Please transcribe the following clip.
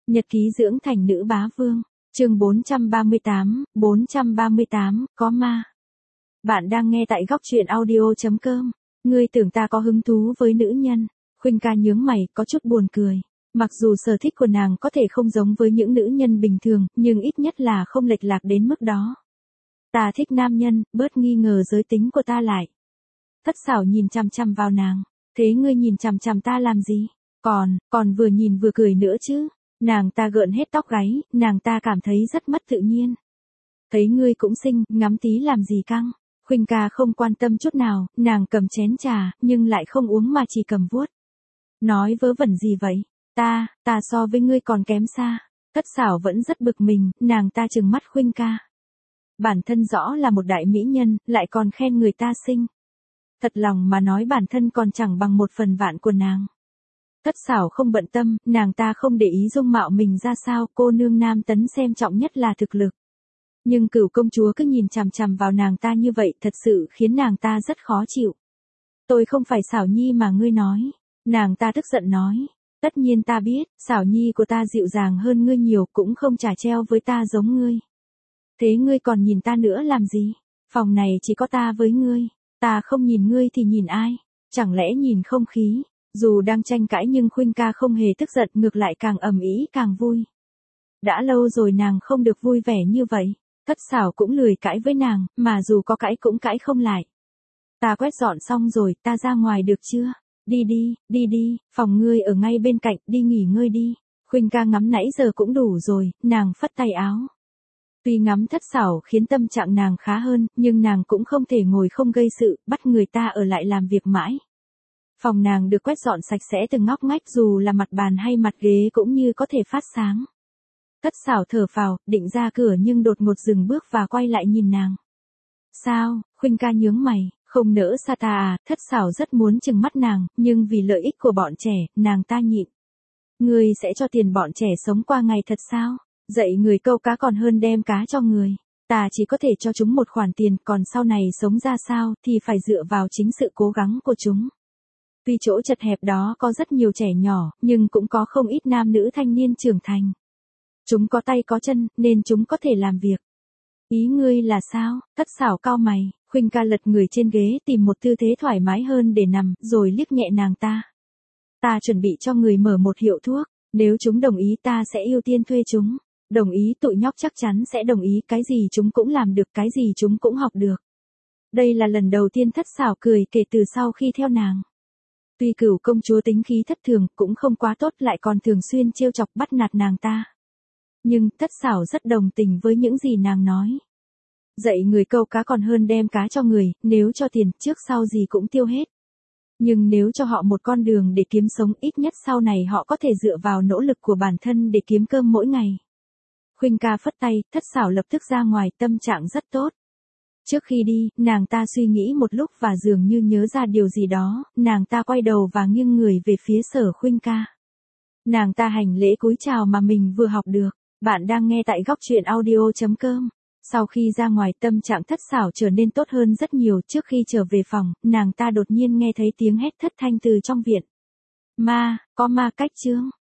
Nhật ký dưỡng thành nữ bá vương, chương 438, có ma. Bạn đang nghe tại góc truyện audio.com. Ngươi tưởng ta có hứng thú với nữ nhân? Khuynh ca nhướng mày, có chút buồn cười. Mặc dù sở thích của nàng có thể không giống với những nữ nhân bình thường, nhưng ít nhất là không lệch lạc đến mức đó. Ta thích nam nhân, bớt nghi ngờ giới tính của ta lại. Thất xảo nhìn chằm chằm vào nàng. Thế ngươi nhìn chằm chằm ta làm gì? Còn vừa nhìn vừa cười nữa chứ. Nàng ta gợn hết tóc gáy, nàng ta cảm thấy rất mất tự nhiên. Thấy ngươi cũng xinh, ngắm tí làm gì căng. Khuynh ca không quan tâm chút nào, nàng cầm chén trà, nhưng lại không uống mà chỉ cầm vuốt. Nói vớ vẩn gì vậy? Ta so với ngươi còn kém xa. Thất xảo vẫn rất bực mình, nàng ta trừng mắt Khuynh ca. Bản thân rõ là một đại mỹ nhân, lại còn khen người ta xinh. Thật lòng mà nói bản thân còn chẳng bằng 1/1000 của nàng. Thất xảo không bận tâm, nàng ta không để ý dung mạo mình ra sao, cô nương Nam Tấn xem trọng nhất là thực lực. Nhưng Cửu công chúa cứ nhìn chằm chằm vào nàng ta như vậy thật sự khiến nàng ta rất khó chịu. Tôi không phải xảo nhi mà ngươi nói. Nàng ta tức giận nói. Tất nhiên ta biết, xảo nhi của ta dịu dàng hơn ngươi nhiều, cũng không chả treo với ta giống ngươi. Thế ngươi còn nhìn ta nữa làm gì? Phòng này chỉ có ta với ngươi. Ta không nhìn ngươi thì nhìn ai? Chẳng lẽ nhìn không khí? Dù đang tranh cãi nhưng Khuynh ca không hề tức giận, ngược lại càng ầm ĩ càng vui. Đã lâu rồi nàng không được vui vẻ như vậy. Thất xảo cũng lười cãi với nàng, mà dù có cãi cũng cãi không lại. Ta quét dọn xong rồi, ta ra ngoài được chưa? Đi, phòng ngươi ở ngay bên cạnh, đi nghỉ ngơi đi. Khuynh ca ngắm nãy giờ cũng đủ rồi, nàng phất tay áo. Tuy ngắm thất xảo khiến tâm trạng nàng khá hơn, nhưng nàng cũng không thể ngồi không gây sự, bắt người ta ở lại làm việc mãi. Phòng nàng được quét dọn sạch sẽ từng ngóc ngách, dù là mặt bàn hay mặt ghế cũng như có thể phát sáng. Thất xảo thở phào, định ra cửa nhưng đột ngột dừng bước và quay lại nhìn nàng. Sao? Khuynh ca nhướng mày, không nỡ xa ta à? Thất xảo rất muốn trừng mắt nàng, nhưng vì lợi ích của bọn trẻ, nàng ta nhịn. Ngươi sẽ cho tiền bọn trẻ sống qua ngày thật sao? Dạy người câu cá còn hơn đem cá cho người. Ta chỉ có thể cho chúng một khoản tiền, còn sau này sống ra sao thì phải dựa vào chính sự cố gắng của chúng. Tuy chỗ chật hẹp đó có rất nhiều trẻ nhỏ, nhưng cũng có không ít nam nữ thanh niên trưởng thành. Chúng có tay có chân, nên chúng có thể làm việc. Ý ngươi là sao? Thất xảo cau mày, Khuynh ca lật người trên ghế tìm một tư thế thoải mái hơn để nằm, rồi liếc nhẹ nàng ta. Ta chuẩn bị cho người mở một hiệu thuốc, nếu chúng đồng ý ta sẽ ưu tiên thuê chúng. Đồng ý tụi nhóc chắc chắn sẽ đồng ý, cái gì chúng cũng làm được, cái gì chúng cũng học được. Đây là lần đầu tiên thất xảo cười kể từ sau khi theo nàng. Tuy Cửu công chúa tính khí thất thường, cũng không quá tốt, lại còn thường xuyên trêu chọc bắt nạt nàng ta. Nhưng thất xảo rất đồng tình với những gì nàng nói. Dạy người câu cá còn hơn đem cá cho người, nếu cho tiền, trước sau gì cũng tiêu hết. Nhưng nếu cho họ một con đường để kiếm sống, ít nhất sau này họ có thể dựa vào nỗ lực của bản thân để kiếm cơm mỗi ngày. Khuynh ca phất tay, thất xảo lập tức ra ngoài, tâm trạng rất tốt. Trước khi đi, nàng ta suy nghĩ một lúc và dường như nhớ ra điều gì đó, nàng ta quay đầu và nghiêng người về phía Sở Khuynh ca. Nàng ta hành lễ cúi chào mà mình vừa học được. Bạn đang nghe tại góc truyện audio.com. Sau khi ra ngoài, tâm trạng thất xảo trở nên tốt hơn rất nhiều. Trước khi trở về phòng, nàng ta đột nhiên nghe thấy tiếng hét thất thanh từ trong viện. Ma, có ma cách chướng.